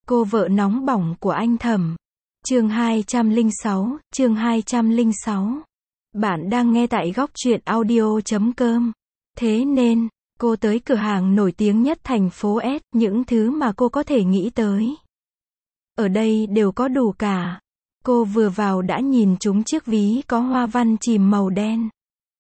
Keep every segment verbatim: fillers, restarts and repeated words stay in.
Cô vợ nóng bỏng của anh Thẩm. Chương hai trăm lẻ sáu, chương hai trăm lẻ sáu. Bạn đang nghe tại góc truyện audio chấm com. Thế nên, cô tới cửa hàng nổi tiếng nhất thành phố S, những thứ mà cô có thể nghĩ tới. Ở đây đều có đủ cả. Cô vừa vào đã nhìn trúng chiếc ví có hoa văn chìm màu đen.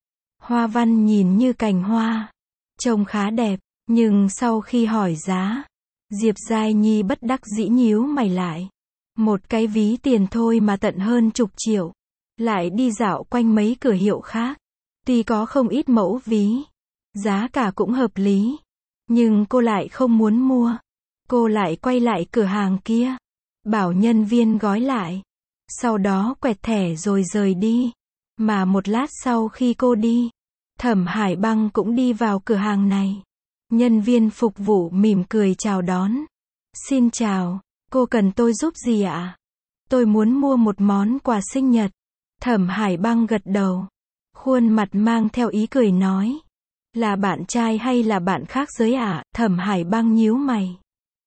Hoa văn nhìn như cành hoa. Trông khá đẹp, nhưng sau khi hỏi giá, Diệp Giai Nhi bất đắc dĩ nhíu mày lại. Một cái ví tiền thôi mà tận hơn chục triệu. Lại đi dạo quanh mấy cửa hiệu khác. Tuy có không ít mẫu ví, giá cả cũng hợp lý, nhưng cô lại không muốn mua. Cô lại quay lại cửa hàng kia, bảo nhân viên gói lại. Sau đó quẹt thẻ rồi rời đi. Mà một lát sau khi cô đi, Thẩm Hải Băng cũng đi vào cửa hàng này. Nhân viên phục vụ mỉm cười chào đón. Xin chào, cô cần tôi giúp gì ạ? Tôi muốn mua một món quà sinh nhật. Thẩm Hải Băng gật đầu. Khuôn mặt mang theo ý cười nói. Là bạn trai hay là bạn khác giới ạ? Thẩm Hải Băng nhíu mày.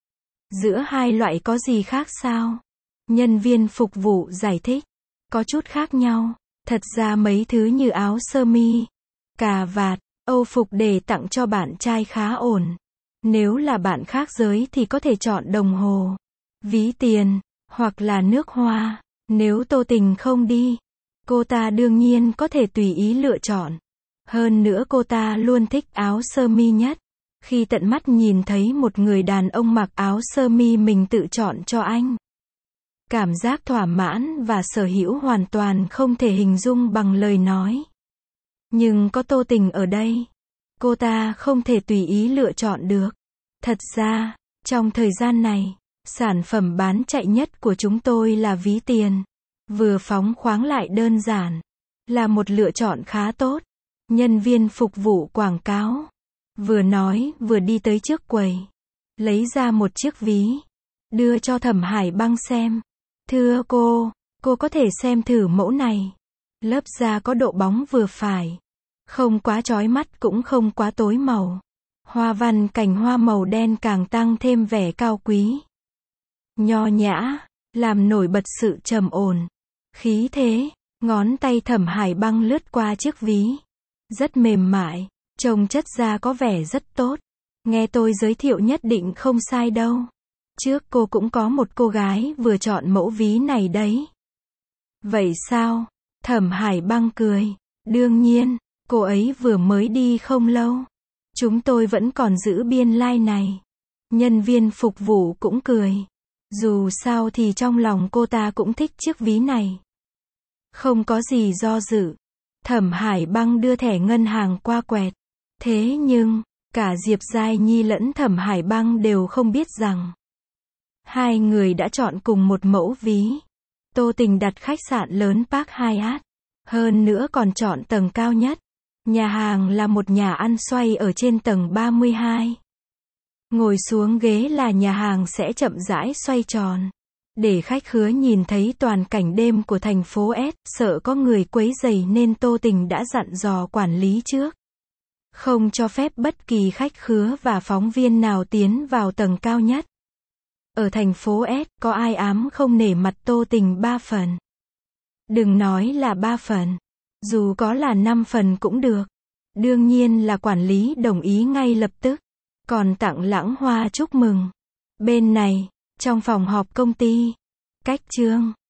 Giữa hai loại có gì khác sao? Nhân viên phục vụ giải thích. Có chút khác nhau. Thật ra mấy thứ như áo sơ mi, cà vạt, âu phục để tặng cho bạn trai khá ổn. Nếu là bạn khác giới thì có thể chọn đồng hồ, ví tiền, hoặc là nước hoa. Nếu Tô Tình không đi, cô ta đương nhiên có thể tùy ý lựa chọn. Hơn nữa cô ta luôn thích áo sơ mi nhất. Khi tận mắt nhìn thấy một người đàn ông mặc áo sơ mi mình tự chọn cho anh, cảm giác thỏa mãn và sở hữu hoàn toàn không thể hình dung bằng lời nói. Nhưng có Tô Tình ở đây, cô ta không thể tùy ý lựa chọn được. Thật ra, trong thời gian này, sản phẩm bán chạy nhất của chúng tôi là ví tiền. Vừa phóng khoáng lại đơn giản, là một lựa chọn khá tốt. Nhân viên phục vụ quảng cáo. Vừa nói, vừa đi tới trước quầy. Lấy ra một chiếc ví. Đưa cho Thẩm Hải Băng xem. Thưa cô, cô có thể xem thử mẫu này. Lớp da có độ bóng vừa phải. Không quá chói mắt cũng không quá tối màu. Hoa văn cành hoa màu đen càng tăng thêm vẻ cao quý, nho nhã, làm nổi bật sự trầm ổn, khí thế. Ngón tay Thẩm Hải Băng lướt qua chiếc ví. Rất mềm mại, trông chất da có vẻ rất tốt. Nghe tôi giới thiệu nhất định không sai đâu. Trước cô cũng có một cô gái vừa chọn mẫu ví này đấy. Vậy sao? Thẩm Hải Băng cười. Đương nhiên, cô ấy vừa mới đi không lâu. Chúng tôi vẫn còn giữ biên lai like này. Nhân viên phục vụ cũng cười. Dù sao thì trong lòng cô ta cũng thích chiếc ví này. Không có gì do dự. Thẩm Hải Băng đưa thẻ ngân hàng qua quẹt. Thế nhưng, cả Diệp Giai Nhi lẫn Thẩm Hải Băng đều không biết rằng hai người đã chọn cùng một mẫu ví. Tô Tình đặt khách sạn lớn Park Hyatt. Hơn nữa còn chọn tầng cao nhất. Nhà hàng là một nhà ăn xoay ở trên tầng ba mươi hai. Ngồi xuống ghế là nhà hàng sẽ chậm rãi xoay tròn. Để khách khứa nhìn thấy toàn cảnh đêm của thành phố S, sợ có người quấy rầy nên Tô Tình đã dặn dò quản lý trước. Không cho phép bất kỳ khách khứa và phóng viên nào tiến vào tầng cao nhất. Ở thành phố S, có ai ám không nể mặt Tô Tình ba phần. Đừng nói là ba phần. Dù có là năm phần cũng được. Đương nhiên là quản lý đồng ý ngay lập tức. Còn tặng lãng hoa chúc mừng. Bên này, trong phòng họp công ty, cách Trương